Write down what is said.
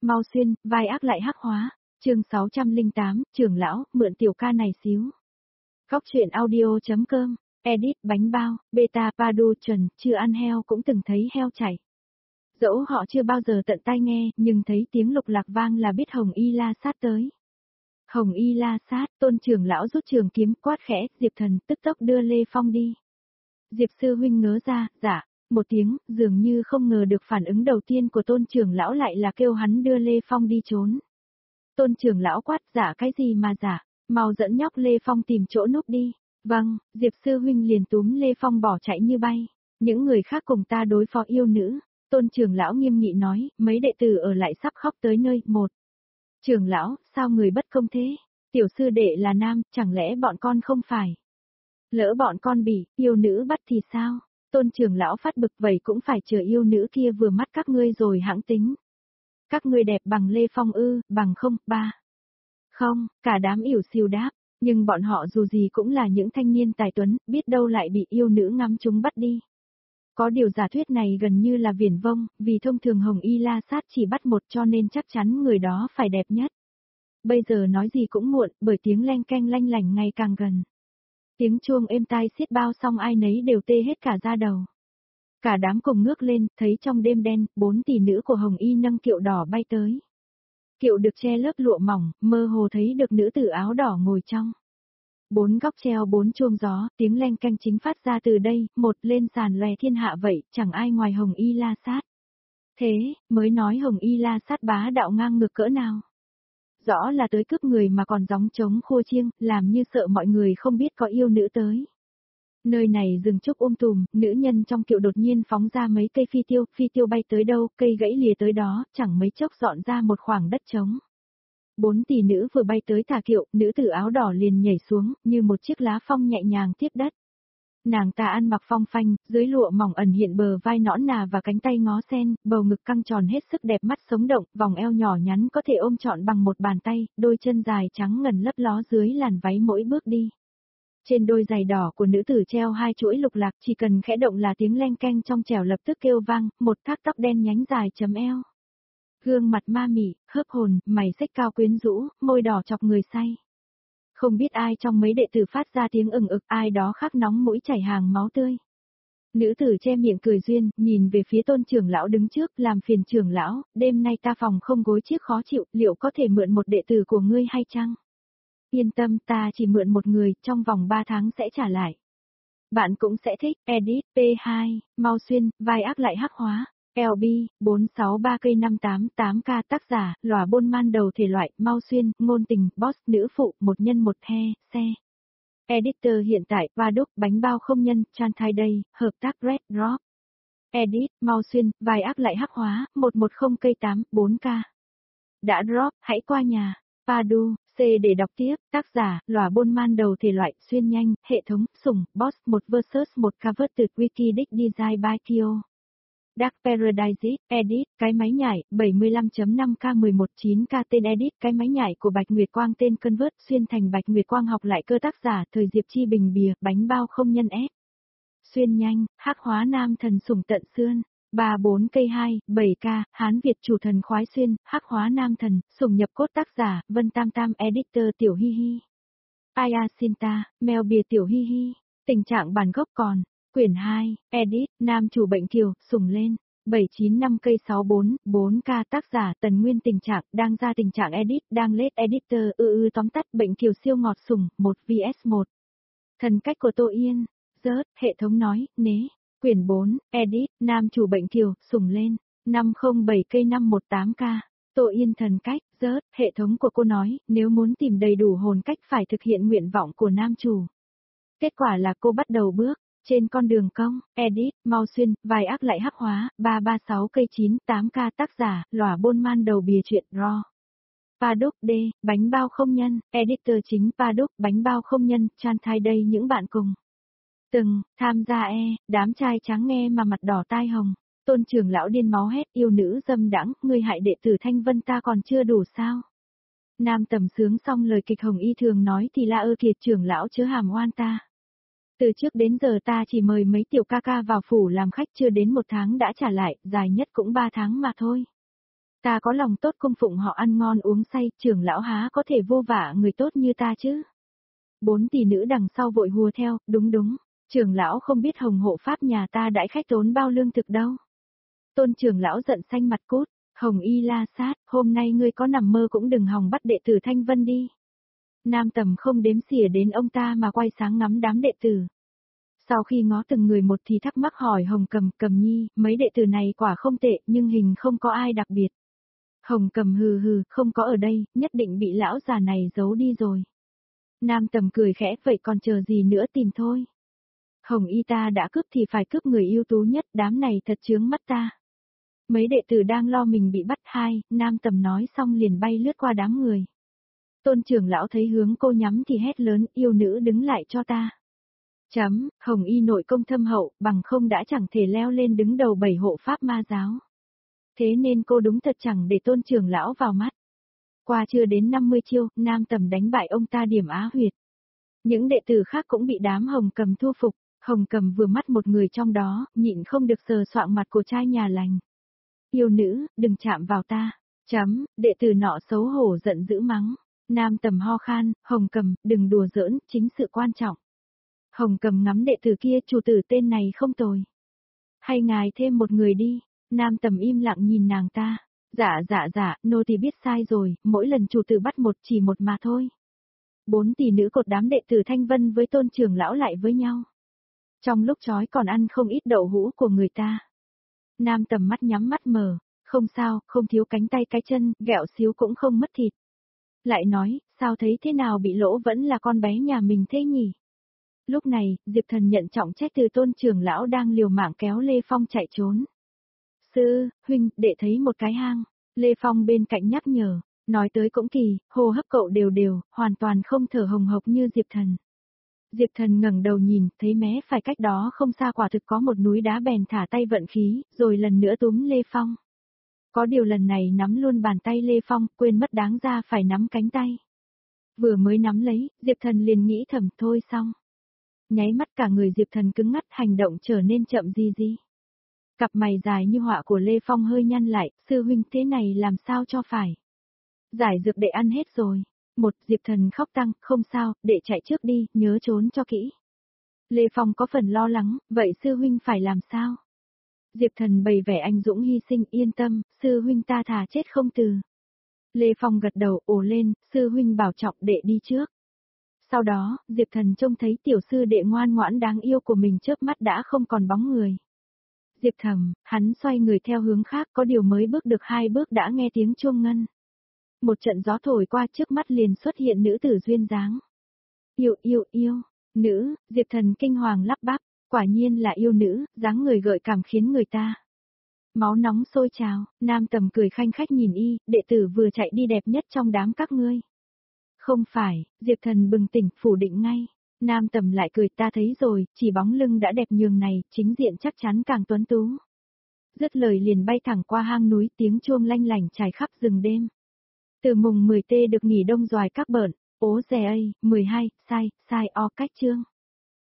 mau xuyên, vai ác lại hắc hóa. Chương 608, trưởng lão, mượn tiểu ca này xíu. Góc truyện audio.com, edit bánh bao, beta Padu chuẩn, chưa ăn heo cũng từng thấy heo chảy. Dẫu họ chưa bao giờ tận tai nghe, nhưng thấy tiếng lục lạc vang là biết Hồng Y La Sát tới. Hồng Y La Sát, Tôn trưởng lão rút trường kiếm quát khẽ, Diệp Thần tức tốc đưa Lê Phong đi. Diệp sư huynh ngớ ra, dạ, một tiếng, dường như không ngờ được phản ứng đầu tiên của Tôn trưởng lão lại là kêu hắn đưa Lê Phong đi trốn. Tôn trưởng lão quát, dạ cái gì mà dạ, mau dẫn nhóc Lê Phong tìm chỗ núp đi. Vâng, Diệp sư huynh liền túm Lê Phong bỏ chạy như bay. Những người khác cùng ta đối phó yêu nữ. Tôn trưởng lão nghiêm nghị nói, mấy đệ tử ở lại sắp khóc tới nơi. Một, trưởng lão, sao người bất công thế? Tiểu sư đệ là nam, chẳng lẽ bọn con không phải? Lỡ bọn con bị yêu nữ bắt thì sao? Tôn trưởng lão phát bực, vậy cũng phải chờ yêu nữ kia vừa mắt các ngươi rồi hãng tính. Các ngươi đẹp bằng Lê Phong ư, bằng không, ba. Không, cả đám ỉu xìu đáp, nhưng bọn họ dù gì cũng là những thanh niên tài tuấn, biết đâu lại bị yêu nữ ngắm chúng bắt đi. Có điều giả thuyết này gần như là viển vông, vì thông thường Hồng Y La Sát chỉ bắt một cho nên chắc chắn người đó phải đẹp nhất. Bây giờ nói gì cũng muộn, bởi tiếng leng keng lanh lảnh ngày càng gần. Tiếng chuông êm tai xiết bao xong ai nấy đều tê hết cả da đầu. Cả đám cùng ngước lên, thấy trong đêm đen, 4 tỷ nữ của Hồng Y nâng kiệu đỏ bay tới. Kiệu được che lớp lụa mỏng, mơ hồ thấy được nữ tử áo đỏ ngồi trong. 4 góc treo 4 chuông gió, tiếng leng keng chính phát ra từ đây, một lên sàn lòe thiên hạ vậy, chẳng ai ngoài Hồng Y La Sát. Thế, mới nói Hồng Y La Sát bá đạo ngang ngược cỡ nào. Rõ là tới cướp người mà còn gióng trống khua chiêng, làm như sợ mọi người không biết có yêu nữ tới. Nơi này rừng trúc tùm, nữ nhân trong kiệu đột nhiên phóng ra mấy cây phi tiêu bay tới đâu, cây gãy lìa tới đó, chẳng mấy chốc dọn ra một khoảng đất trống. 4 tỷ nữ vừa bay tới thả kiệu, nữ tử áo đỏ liền nhảy xuống, như một chiếc lá phong nhẹ nhàng tiếp đất. Nàng ta ăn mặc phong phanh, dưới lụa mỏng ẩn hiện bờ vai nõn nà và cánh tay ngó sen, bầu ngực căng tròn hết sức đẹp mắt sống động, vòng eo nhỏ nhắn có thể ôm trọn bằng một bàn tay, đôi chân dài trắng ngần lấp ló dưới làn váy mỗi bước đi. Trên đôi giày đỏ của nữ tử treo 2 chuỗi lục lạc, chỉ cần khẽ động là tiếng leng keng trong trẻo lập tức kêu vang, một thác tóc đen nhánh dài chấm eo. Gương mặt ma mị, hớp hồn, mày xếch cao quyến rũ, môi đỏ chọc người say. Không biết ai trong mấy đệ tử phát ra tiếng ừng ực, ai đó khắc nóng mũi chảy hàng máu tươi. Nữ tử che miệng cười duyên, nhìn về phía Tôn trưởng lão đứng trước, làm phiền trưởng lão, đêm nay ta phòng không gối chiếc khó chịu, liệu có thể mượn một đệ tử của ngươi hay chăng? Yên tâm, ta chỉ mượn một người, trong vòng 3 tháng sẽ trả lại. Bạn cũng sẽ thích, edit, P2, mau xuyên, vai ác lại hắc hóa. LB, 463 cây 588K tác giả, lòa bôn man đầu thể loại, mau xuyên, ngôn tình, boss, nữ phụ, một nhân một the, xe. Editor hiện tại, Paduk, bánh bao không nhân, Chanthai Day, hợp tác Red Drop. Edit, mau xuyên, vai ác lại hắc hóa, 110 cây 8, 4K. Đã drop, hãy qua nhà. Padu, C để đọc tiếp, tác giả, lòa bôn man đầu thể loại, xuyên nhanh, hệ thống, sủng, boss, 1 vs 1 cover từ Wikidic Design by Kyo. Dark Paradise, edit, cái máy nhảy, 75.5K119K tên edit, cái máy nhảy của Bạch Nguyệt Quang tên Convert, xuyên thành Bạch Nguyệt Quang học lại cơ tác giả, thời Diệp Chi Bình bìa, bánh bao không nhân ép. Xuyên nhanh, hắc hóa nam thần sủng tận xương, 34 cây 2, 7K, Hán Việt chủ thần khoái xuyên, hắc hóa nam thần, sủng nhập cốt tác giả, Vân Tam Tam editor tiểu hi hi. Aya Sinta, mèo bìa tiểu hi hi, tình trạng bản gốc còn. Quyển 2, edit, nam chủ bệnh kiều, sủng lên, 795 cây 64, 4K tác giả Tần Nguyên tình trạng, đang ra tình trạng edit, đang lết editor, tóm tắt bệnh kiều siêu ngọt sủng, 1 vs 1. Thần cách của Tô Yên, rớt, hệ thống nói, nế, quyển 4, edit, nam chủ bệnh kiều, sủng lên, 507 cây 518K, Tô Yên thần cách, rớt, hệ thống của cô nói, nếu muốn tìm đầy đủ hồn cách phải thực hiện nguyện vọng của nam chủ. Kết quả là cô bắt đầu bước. Trên con đường công, edit, mau xuyên, vai ác lại hắc hóa, 336 cây 9, 8K tác giả, lòa bôn man đầu bìa truyện raw. Paduk D, bánh bao không nhân, editor chính Paduk, bánh bao không nhân, Chanthai Day những bạn cùng. Từng, tham gia đám trai trắng nghe mà mặt đỏ tai hồng, Tôn trưởng lão điên máu hét, yêu nữ dâm đãng, ngươi hại đệ tử Thanh Vân ta còn chưa đủ sao? Nam tầm sướng xong lời kịch Hồng Y thường nói thì la kiệt trưởng lão chớ hàm oan ta. Từ trước đến giờ ta chỉ mời mấy tiểu ca ca vào phủ làm khách chưa đến 1 tháng đã trả lại, dài nhất cũng 3 tháng mà thôi. Ta có lòng tốt cung phụng họ ăn ngon uống say, trưởng lão há có thể vô vạ người tốt như ta chứ. 4 tỷ nữ đằng sau vội hùa theo, đúng đúng, trưởng lão không biết Hồng hộ pháp nhà ta đãi khách tốn bao lương thực đâu. Tôn trưởng lão giận xanh mặt cốt, Hồng Y La Sát, hôm nay ngươi có nằm mơ cũng đừng hòng bắt đệ tử Thanh Vân đi. Nam Tầm không đếm xỉa đến ông ta mà quay sáng ngắm đám đệ tử. Sau khi ngó từng người một thì thắc mắc hỏi Hồng Cầm Nhi, mấy đệ tử này quả không tệ nhưng hình không có ai đặc biệt. Hồng Cầm hừ hừ, không có ở đây, nhất định bị lão già này giấu đi rồi. Nam Tầm cười khẽ, vậy còn chờ gì nữa tìm thôi. Hồng Y ta đã cướp thì phải cướp người ưu tú nhất, đám này thật chướng mắt ta. Mấy đệ tử đang lo mình bị bắt hai, Nam Tầm nói xong liền bay lướt qua đám người. Tôn trưởng lão thấy hướng cô nhắm thì hét lớn, yêu nữ đứng lại cho ta. Hồng Y nội công thâm hậu, bằng không đã chẳng thể leo lên đứng đầu 7 hộ pháp ma giáo. Thế nên cô đúng thật chẳng để tôn trưởng lão vào mắt. Qua chưa đến 50 chiêu, Nam Tầm đánh bại ông ta điểm á huyệt. Những đệ tử khác cũng bị đám Hồng Cầm thu phục, Hồng Cầm vừa mắt một người trong đó, nhịn không được sờ soạng mặt của trai nhà lành. Yêu nữ, đừng chạm vào ta. Đệ tử nọ xấu hổ giận dữ mắng. Nam Tầm ho khan, Hồng Cầm, đừng đùa giỡn, chính sự quan trọng. Hồng Cầm ngắm đệ tử kia, chủ tử tên này không tồi. Hay ngài thêm một người đi. Nam Tầm im lặng nhìn nàng ta. Dạ, nô tỳ biết sai rồi, mỗi lần chủ tử bắt một chỉ một mà thôi. 4 tỷ nữ cột đám đệ tử Thanh Vân với tôn trưởng lão lại với nhau. Trong lúc chói còn ăn không ít đậu hũ của người ta. Nam Tầm mắt nhắm mắt mở, không sao, không thiếu cánh tay cái chân, ghẹo xíu cũng không mất thịt. Lại nói, sao thấy thế nào bị lỗ vẫn là con bé nhà mình thế nhỉ? Lúc này, Diệp Thần nhận trọng trách từ tôn trưởng lão đang liều mạng kéo Lê Phong chạy trốn. Sư, huynh, đệ thấy một cái hang. Lê Phong bên cạnh nhắc nhở, nói tới cũng kỳ, hô hấp cậu đều, hoàn toàn không thở hồng hộc như Diệp Thần. Diệp Thần ngẩng đầu nhìn, thấy mé phải cách đó không xa quả thực có một núi đá bèn thả tay vận khí, rồi lần nữa túm Lê Phong. Có điều lần này nắm luôn bàn tay Lê Phong, quên mất đáng ra phải nắm cánh tay. Vừa mới nắm lấy, Diệp Thần liền nghĩ thầm thôi xong. Nháy mắt cả người Diệp Thần cứng ngắt, hành động trở nên chậm gì. Cặp mày dài như họa của Lê Phong hơi nhăn lại, sư huynh thế này làm sao cho phải. Giải dược đệ ăn hết rồi. Diệp Thần khóc tăng, không sao, đệ chạy trước đi, nhớ trốn cho kỹ. Lê Phong có phần lo lắng, vậy sư huynh phải làm sao? Diệp Thần bày vẻ anh dũng hy sinh, yên tâm, sư huynh ta thà chết không từ. Lê Phong gật đầu, ồ lên, sư huynh bảo trọng, đệ đi trước. Sau đó, Diệp Thần trông thấy tiểu sư đệ ngoan ngoãn đáng yêu của mình chớp mắt đã không còn bóng người. Diệp Thầm, hắn xoay người theo hướng khác, có điều mới bước được 2 bước đã nghe tiếng chuông ngân. Một trận gió thổi qua, trước mắt liền xuất hiện nữ tử duyên dáng. Yêu, nữ, Diệp Thần kinh hoàng lắp bắp, quả nhiên là yêu nữ, dáng người gợi cảm khiến người ta. Máu nóng sôi trào, Nam Tầm cười khanh khách nhìn y, đệ tử vừa chạy đi đẹp nhất trong đám các ngươi. Không phải, Diệp Thần bừng tỉnh, phủ định ngay. Nam Tầm lại cười, ta thấy rồi, chỉ bóng lưng đã đẹp nhường này, chính diện chắc chắn càng tuấn tú. Dứt lời liền bay thẳng qua hang núi, tiếng chuông lanh lảnh trải khắp rừng đêm. Từ mùng 10 tê được nghỉ đông doài các bợn, ố dè 12, sai, cách chương.